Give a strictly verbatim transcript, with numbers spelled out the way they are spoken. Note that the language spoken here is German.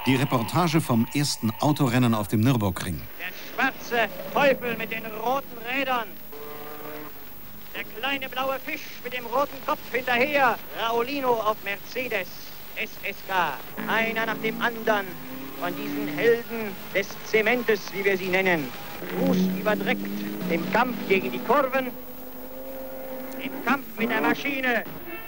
Die Reportage vom ersten Autorennen auf dem Nürburgring. Der schwarze Teufel mit den roten Rädern. Der kleine blaue Fisch mit dem roten Kopf hinterher. Raulino auf Mercedes S S K. Einer nach dem anderen von diesen Helden des Zementes, wie wir sie nennen. Fußüberdreckt im Kampf gegen die Kurven, im Kampf mit der Maschine.